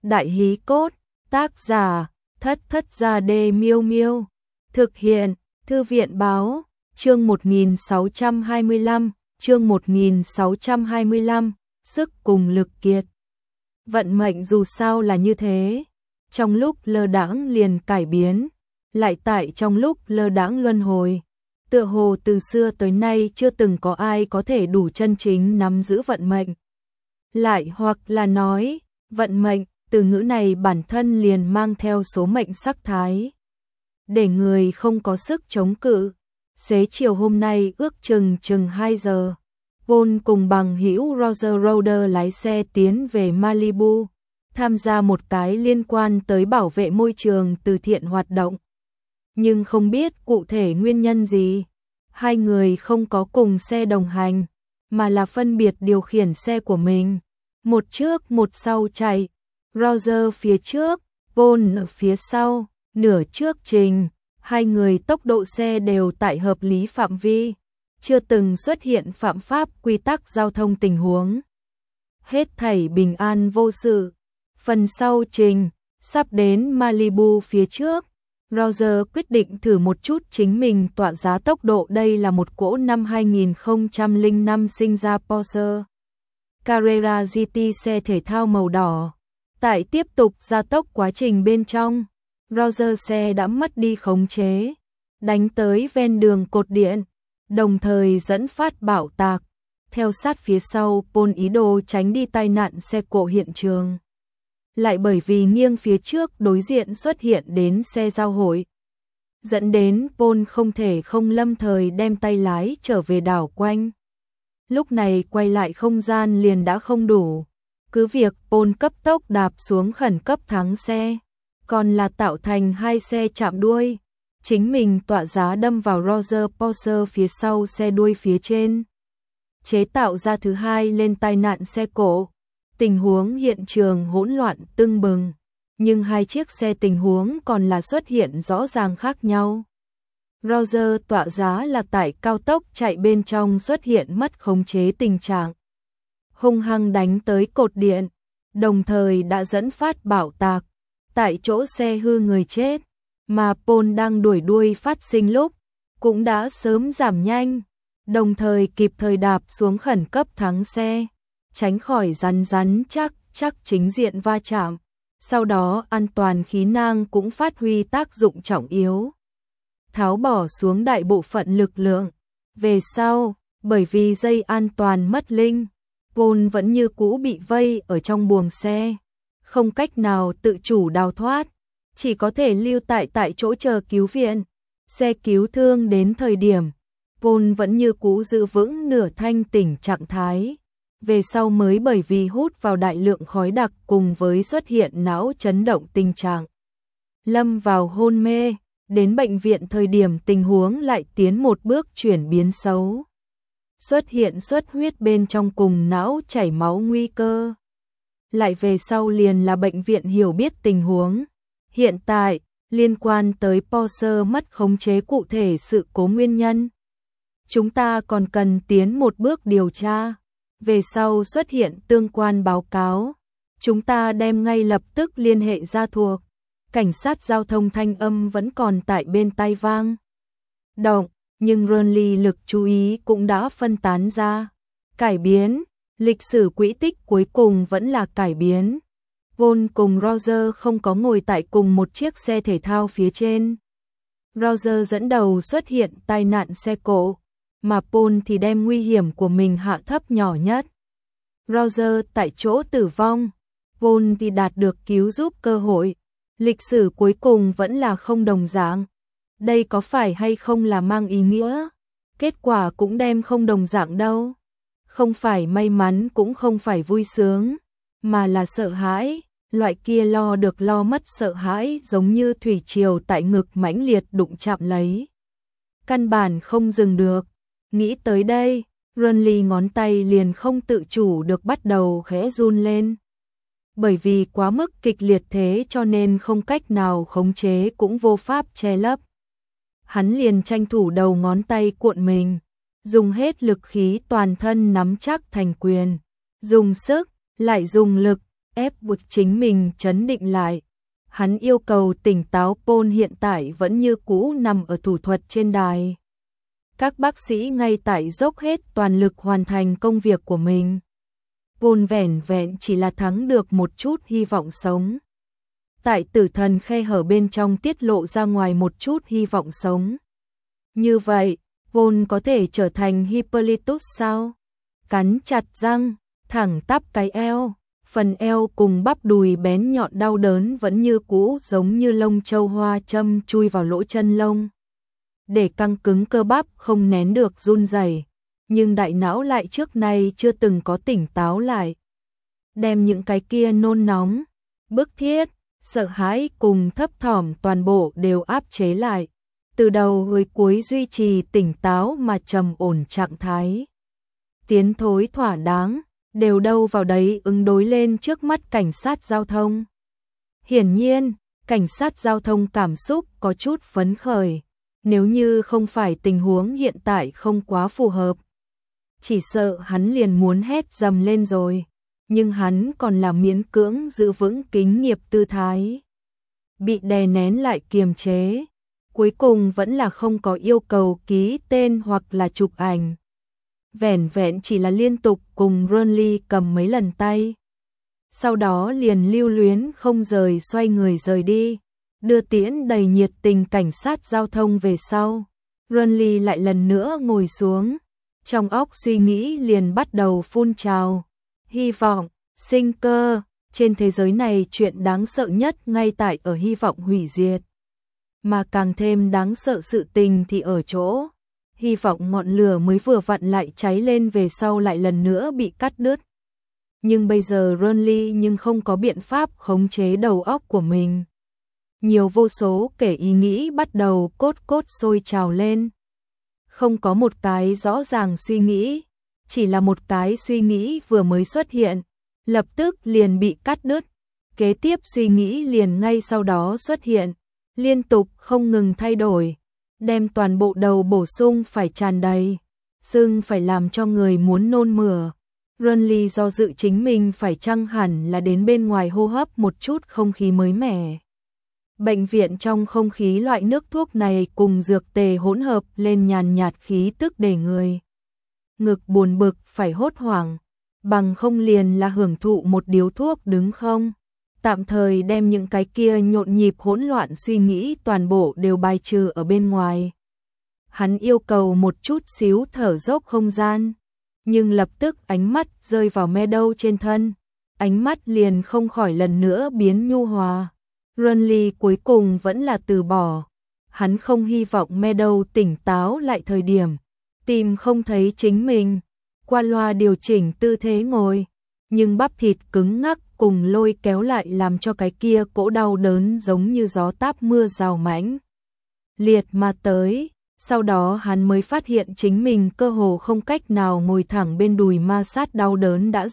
Đại hí cốt, tác giả, Thất Thất Gia Đê Miêu Miêu. Thực hiện, Thư viện báo, chương 1625, sức cùng lực kiệt. Vận mệnh dù sao là như thế, trong lúc lơ đãng liền cải biến, lại tại trong lúc lơ đãng luân hồi. Tựa hồ từ xưa tới nay chưa từng có ai có thể đủ chân chính nắm giữ vận mệnh. Lại hoặc là nói, vận mệnh, từ ngữ này bản thân liền mang theo số mệnh sắc thái. Để người không có sức chống cự. Xế chiều hôm nay ước chừng 2 giờ, Paul cùng bằng hữu Roger Roder lái xe tiến về Malibu, tham gia một cái liên quan tới bảo vệ môi trường từ thiện hoạt động. Nhưng không biết cụ thể nguyên nhân gì, hai người không có cùng xe đồng hành, mà là phân biệt điều khiển xe của mình. Một trước một sau chạy, Roger phía trước, Paul ở phía sau, nửa trước trình, hai người tốc độ xe đều tại hợp lý phạm vi, chưa từng xuất hiện phạm pháp quy tắc giao thông tình huống. Hết thảy bình an vô sự. Phần sau trình, sắp đến Malibu phía trước, Roger quyết định thử một chút chính mình tọa giá tốc độ. Đây là một cỗ năm 2005 sinh ra Porsche Carrera GT xe thể thao màu đỏ. Tại tiếp tục gia tốc quá trình bên trong, Roger xe đã mất đi khống chế, đánh tới ven đường cột điện, đồng thời dẫn phát bạo tạc. Theo sát phía sau, Paul ý đồ tránh đi tai nạn xe cộ hiện trường. Lại bởi vì nghiêng phía trước đối diện xuất hiện đến xe giao hội, dẫn đến Paul không thể không lâm thời đem tay lái trở về đảo quanh. Lúc này quay lại không gian liền đã không đủ, cứ việc Paul cấp tốc đạp xuống khẩn cấp thắng xe, còn là tạo thành hai xe chạm đuôi, chính mình tọa giá đâm vào Roger Porsche phía sau xe đuôi phía trên, chế tạo ra thứ hai lên tai nạn xe cộ. Tình huống hiện trường hỗn loạn tưng bừng, nhưng hai chiếc xe tình huống còn là xuất hiện rõ ràng khác nhau. Roger tọa giá là tại cao tốc chạy bên trong xuất hiện mất khống chế tình trạng, hung hăng đánh tới cột điện, đồng thời đã dẫn phát bạo tạc, tại chỗ xe hư người chết, mà Paul đang đuổi đuôi phát sinh lúc, cũng đã sớm giảm nhanh, đồng thời kịp thời đạp xuống khẩn cấp thắng xe, tránh khỏi rắn chắc chính diện va chạm. Sau đó an toàn khí nang cũng phát huy tác dụng trọng yếu, tháo bỏ xuống đại bộ phận lực lượng. Về sau, bởi vì dây an toàn mất linh, Paul vẫn như cũ bị vây ở trong buồng xe, không cách nào tự chủ đào thoát, chỉ có thể lưu tại chỗ chờ cứu viện. Xe cứu thương đến thời điểm, Paul vẫn như cũ giữ vững nửa thanh tỉnh trạng thái. Về sau mới bởi vì hút vào đại lượng khói đặc cùng với xuất hiện não chấn động tình trạng, lâm vào hôn mê. Đến bệnh viện thời điểm tình huống lại tiến một bước chuyển biến xấu, xuất hiện xuất huyết bên trong cùng não chảy máu nguy cơ. Lại về sau liền là bệnh viện hiểu biết tình huống. Hiện tại, liên quan tới Porsche mất khống chế cụ thể sự cố nguyên nhân, chúng ta còn cần tiến một bước điều tra. Về sau xuất hiện tương quan báo cáo, chúng ta đem ngay lập tức liên hệ ra thuộc. Cảnh sát giao thông thanh âm vẫn còn tại bên tai vang động, nhưng Ronly lực chú ý cũng đã phân tán ra. Cải biến, lịch sử quỹ tích cuối cùng vẫn là cải biến. Paul cùng Roger không có ngồi tại cùng một chiếc xe thể thao phía trên. Roger dẫn đầu xuất hiện tai nạn xe cộ, mà Paul thì đem nguy hiểm của mình hạ thấp nhỏ nhất. Roger tại chỗ tử vong, Paul thì đạt được cứu giúp cơ hội. Lịch sử cuối cùng vẫn là không đồng dạng. Đây có phải hay không là mang ý nghĩa? Kết quả cũng đem không đồng dạng đâu. Không phải may mắn cũng không phải vui sướng, mà là sợ hãi. Loại kia lo được lo mất sợ hãi giống như thủy triều tại ngực mãnh liệt đụng chạm lấy, căn bản không dừng được. Nghĩ tới đây, Ronly ngón tay liền không tự chủ được bắt đầu khẽ run lên. Bởi vì quá mức kịch liệt thế cho nên không cách nào khống chế cũng vô pháp che lấp. Hắn liền tranh thủ đầu ngón tay cuộn mình, dùng hết lực khí toàn thân nắm chắc thành quyền, dùng sức, lại dùng lực, ép buộc chính mình trấn định lại. Hắn yêu cầu tỉnh táo. Paul hiện tại vẫn như cũ nằm ở thủ thuật trên đài. Các bác sĩ ngay tại dốc hết toàn lực hoàn thành công việc của mình. Paul vẻn vẹn chỉ là thắng được một chút hy vọng sống. Tại tử thần khe hở bên trong tiết lộ ra ngoài một chút hy vọng sống. Như vậy, Paul có thể trở thành Hippolytus sao? Cắn chặt răng, thẳng tắp cái eo. Phần eo cùng bắp đùi bén nhọn đau đớn vẫn như cũ, giống như lông châu hoa châm chui vào lỗ chân lông. Để căng cứng cơ bắp không nén được run rẩy, nhưng đại não lại trước nay chưa từng có tỉnh táo lại. Đem những cái kia nôn nóng, bức thiết, sợ hãi cùng thấp thỏm toàn bộ đều áp chế lại. Từ đầu tới cuối duy trì tỉnh táo mà trầm ổn trạng thái. Tiến thối thỏa đáng, đều đâu vào đấy ứng đối lên trước mắt cảnh sát giao thông. Hiển nhiên, cảnh sát giao thông cảm xúc có chút phấn khởi. Nếu như không phải tình huống hiện tại không quá phù hợp, chỉ sợ hắn liền muốn hét dầm lên rồi. Nhưng hắn còn là miễn cưỡng giữ vững kính nghiệp tư thái. Bị đè nén lại kiềm chế. Cuối cùng vẫn là không có yêu cầu ký tên hoặc là chụp ảnh. Vẻn vẹn chỉ là liên tục cùng Ronly cầm mấy lần tay. Sau đó liền lưu luyến không rời xoay người rời đi. Đưa tiễn đầy nhiệt tình cảnh sát giao thông về sau. Ronly lại lần nữa ngồi xuống. Trong óc suy nghĩ liền bắt đầu phun trào. Hy vọng, sinh cơ, trên thế giới này chuyện đáng sợ nhất ngay tại ở hy vọng hủy diệt. Mà càng thêm đáng sợ sự tình thì ở chỗ, hy vọng ngọn lửa mới vừa vặn lại cháy lên về sau lại lần nữa bị cắt đứt. Nhưng bây giờ Ronly nhưng không có biện pháp khống chế đầu óc của mình. Nhiều vô số kể ý nghĩ bắt đầu cốt sôi trào lên. Không có một cái rõ ràng suy nghĩ, chỉ là một cái suy nghĩ vừa mới xuất hiện, lập tức liền bị cắt đứt. Kế tiếp suy nghĩ liền ngay sau đó xuất hiện, liên tục không ngừng thay đổi, đem toàn bộ đầu bổ sung phải tràn đầy, sưng phải làm cho người muốn nôn mửa. Ronly do dự chính mình phải chăng hẳn là đến bên ngoài hô hấp một chút không khí mới mẻ. Bệnh viện trong không khí loại nước thuốc này cùng dược tề hỗn hợp lên nhàn nhạt khí tức để người ngực buồn bực phải hốt hoảng, bằng không liền là hưởng thụ một điếu thuốc đứng không. Tạm thời đem những cái kia nhộn nhịp hỗn loạn suy nghĩ toàn bộ đều bài trừ ở bên ngoài. Hắn yêu cầu một chút xíu thở dốc không gian, nhưng lập tức ánh mắt rơi vào Meadow trên thân, ánh mắt liền không khỏi lần nữa biến nhu hòa. Ronly cuối cùng vẫn là từ bỏ. Hắn không hy vọng Meadow tỉnh táo lại thời điểm tìm không thấy chính mình, qua loa điều chỉnh tư thế ngồi, nhưng bắp thịt cứng ngắc cùng lôi kéo lại làm cho cái kia cỗ đau đớn giống như gió táp mưa rào mãnh liệt mà tới. Sau đó hắn mới phát hiện chính mình cơ hồ không cách nào ngồi thẳng bên đùi, ma sát đau đớn đã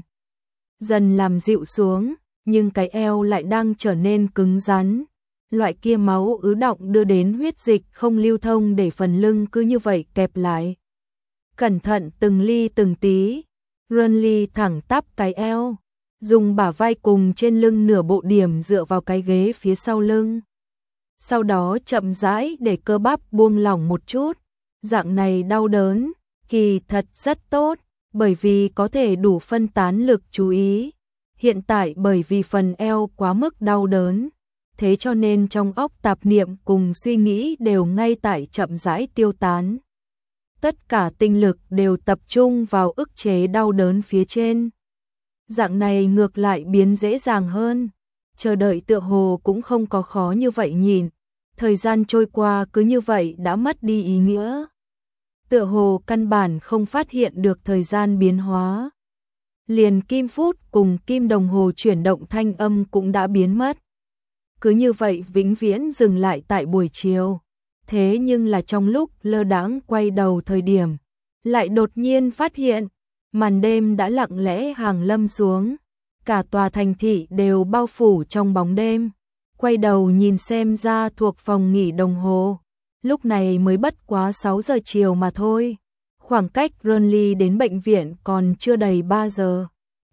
dần làm dịu xuống, nhưng cái eo lại đang trở nên cứng rắn. Loại kia máu ứ đọng đưa đến huyết dịch không lưu thông để phần lưng cứ như vậy kẹp lại. Cẩn thận từng ly từng tí, Ronly thẳng tắp cái eo, dùng bả vai cùng trên lưng nửa bộ điểm dựa vào cái ghế phía sau lưng. Sau đó chậm rãi để cơ bắp buông lỏng một chút. Dạng này đau đớn, kỳ thật rất tốt, bởi vì có thể đủ phân tán lực chú ý. Hiện tại bởi vì phần eo quá mức đau đớn, thế cho nên trong óc tạp niệm cùng suy nghĩ đều ngay tại chậm rãi tiêu tán. Tất cả tinh lực đều tập trung vào ức chế đau đớn phía trên. Dạng này ngược lại biến dễ dàng hơn. Chờ đợi tựa hồ cũng không có khó như vậy nhìn. Thời gian trôi qua cứ như vậy đã mất đi ý nghĩa. Tựa hồ căn bản không phát hiện được thời gian biến hóa. Liền kim phút cùng kim đồng hồ chuyển động thanh âm cũng đã biến mất. Cứ như vậy vĩnh viễn dừng lại tại buổi chiều. Thế nhưng là trong lúc lơ đãng quay đầu thời điểm, lại đột nhiên phát hiện, màn đêm đã lặng lẽ hàng lâm xuống. Cả tòa thành thị đều bao phủ trong bóng đêm. Quay đầu nhìn xem ra thuộc phòng nghỉ đồng hồ. Lúc này mới bất quá 6 giờ chiều mà thôi. Khoảng cách Ronly đến bệnh viện còn chưa đầy 3 giờ.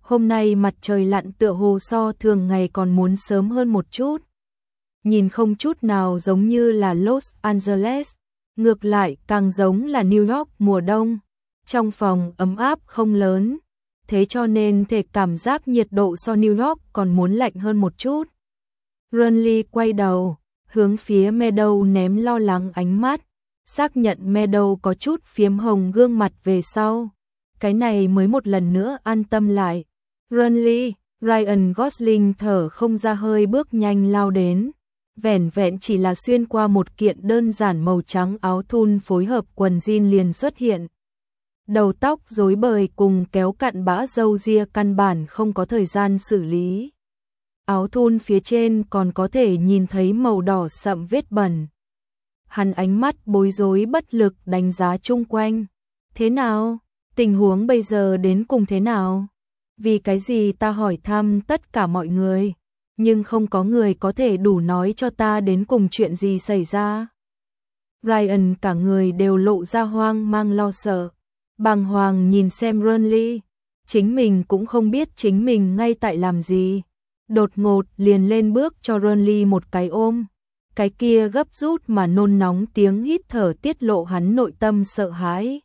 Hôm nay mặt trời lặn tựa hồ so thường ngày còn muốn sớm hơn một chút. Nhìn không chút nào giống như là Los Angeles, ngược lại càng giống là New York mùa đông. Trong phòng ấm áp không lớn, thế cho nên thể cảm giác nhiệt độ so New York còn muốn lạnh hơn một chút. Renly quay đầu, hướng phía Meadow ném lo lắng ánh mắt, xác nhận Meadow có chút phiếm hồng gương mặt về sau. Cái này mới một lần nữa an tâm lại. Renly, Ryan Gosling thở không ra hơi bước nhanh lao đến. Vẻn vẹn chỉ là xuyên qua một kiện đơn giản màu trắng áo thun phối hợp quần jean liền xuất hiện. Đầu tóc rối bời cùng kéo cặn bã râu ria căn bản không có thời gian xử lý. Áo thun phía trên còn có thể nhìn thấy màu đỏ sậm vết bẩn. Hắn ánh mắt bối rối bất lực đánh giá chung quanh. Thế nào? Tình huống bây giờ đến cùng thế nào? Vì cái gì ta hỏi thăm tất cả mọi người, nhưng không có người có thể đủ nói cho ta đến cùng chuyện gì xảy ra. Ryan cả người đều lộ ra hoang mang lo sợ, bàng hoàng nhìn xem Renly, chính mình cũng không biết chính mình ngay tại làm gì. Đột ngột liền lên bước cho Renly một cái ôm, cái kia gấp rút mà nôn nóng tiếng hít thở tiết lộ hắn nội tâm sợ hãi.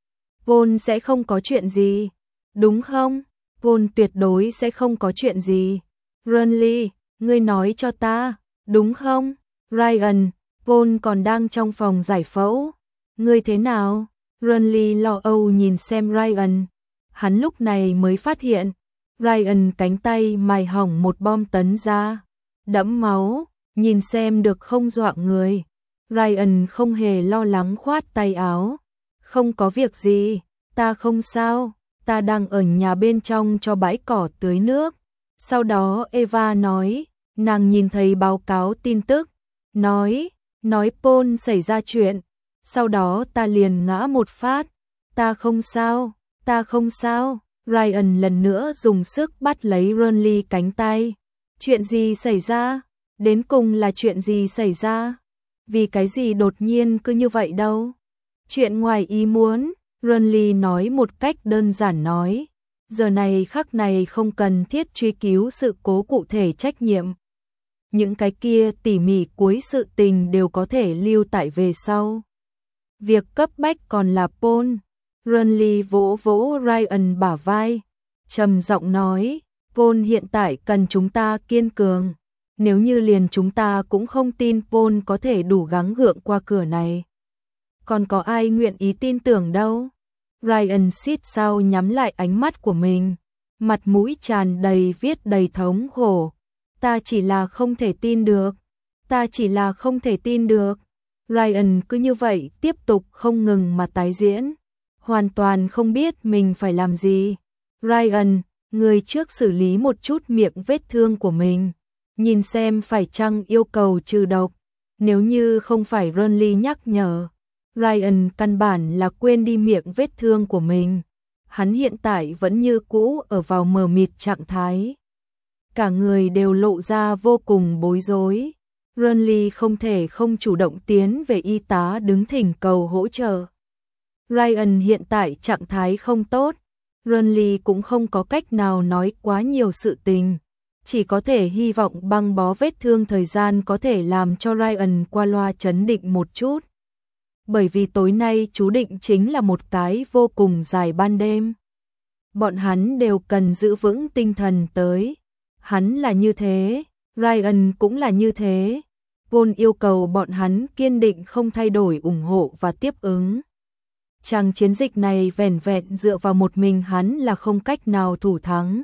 Vốn sẽ không có chuyện gì, đúng không? Vốn tuyệt đối sẽ không có chuyện gì. Renly, ngươi nói cho ta, đúng không? Ryan, Vốn còn đang trong phòng giải phẫu. Ngươi thế nào? Renly lo âu nhìn xem Ryan. Hắn lúc này mới phát hiện, Ryan cánh tay mài hỏng một bom tấn ra, đẫm máu, nhìn xem được không dọa người. Ryan không hề lo lắng khoát tay áo. Không có việc gì, ta không sao, ta đang ở nhà bên trong cho bãi cỏ tưới nước. Sau đó Eva nói, nàng nhìn thấy báo cáo tin tức, nói Paul xảy ra chuyện. Sau đó ta liền ngã một phát, ta không sao, ta không sao. Ryan lần nữa dùng sức bắt lấy Renly cánh tay. Chuyện gì xảy ra? Đến cùng là chuyện gì xảy ra? Vì cái gì đột nhiên cứ như vậy đâu? Chuyện ngoài ý muốn, Renly nói một cách đơn giản nói. Giờ này khắc này không cần thiết truy cứu sự cố cụ thể trách nhiệm. Những cái kia tỉ mỉ cuối sự tình đều có thể lưu tại về sau. Việc cấp bách còn là Paul. Renly vỗ vỗ Ryan bả vai, trầm giọng nói, Paul hiện tại cần chúng ta kiên cường. Nếu như liền chúng ta cũng không tin Paul có thể đủ gắng gượng qua cửa này, còn có ai nguyện ý tin tưởng đâu. Ryan xít sao nhắm lại ánh mắt của mình, mặt mũi tràn đầy viết đầy thống khổ. Ta chỉ là không thể tin được, ta chỉ là không thể tin được. Ryan cứ như vậy tiếp tục không ngừng mà tái diễn, hoàn toàn không biết mình phải làm gì. Ryan, người trước xử lý một chút miệng vết thương của mình, nhìn xem phải chăng yêu cầu trừ độc. Nếu như không phải Renly nhắc nhở, Ryan căn bản là quên đi miệng vết thương của mình. Hắn hiện tại vẫn như cũ ở vào mờ mịt trạng thái. Cả người đều lộ ra vô cùng bối rối. Renly không thể không chủ động tiến về y tá đứng thỉnh cầu hỗ trợ. Ryan hiện tại trạng thái không tốt, Renly cũng không có cách nào nói quá nhiều sự tình, chỉ có thể hy vọng băng bó vết thương thời gian có thể làm cho Ryan qua loa trấn định một chút. Bởi vì tối nay chú định chính là một cái vô cùng dài ban đêm. Bọn hắn đều cần giữ vững tinh thần tới. Hắn là như thế, Ryan cũng là như thế. Paul yêu cầu bọn hắn kiên định không thay đổi ủng hộ và tiếp ứng. Chàng chiến dịch này vẻn vẹn dựa vào một mình hắn là không cách nào thủ thắng.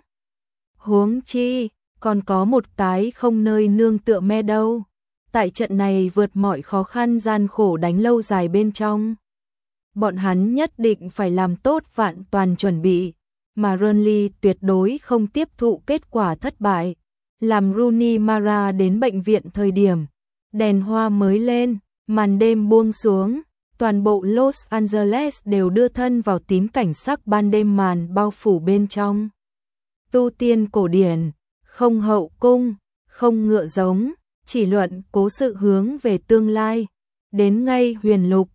Huống chi, còn có một cái không nơi nương tựa Meadow. Tại trận này vượt mọi khó khăn gian khổ đánh lâu dài bên trong. Bọn hắn nhất định phải làm tốt vạn toàn chuẩn bị, mà Renly tuyệt đối không tiếp thụ kết quả thất bại. Làm Rooney Mara đến bệnh viện thời điểm, đèn hoa mới lên, màn đêm buông xuống, toàn bộ Los Angeles đều đưa thân vào tím cảnh sắc ban đêm màn bao phủ bên trong. Tu tiên cổ điển, không hậu cung, không ngựa giống, chỉ luận cố sự hướng về tương lai. Đến ngay huyền lục,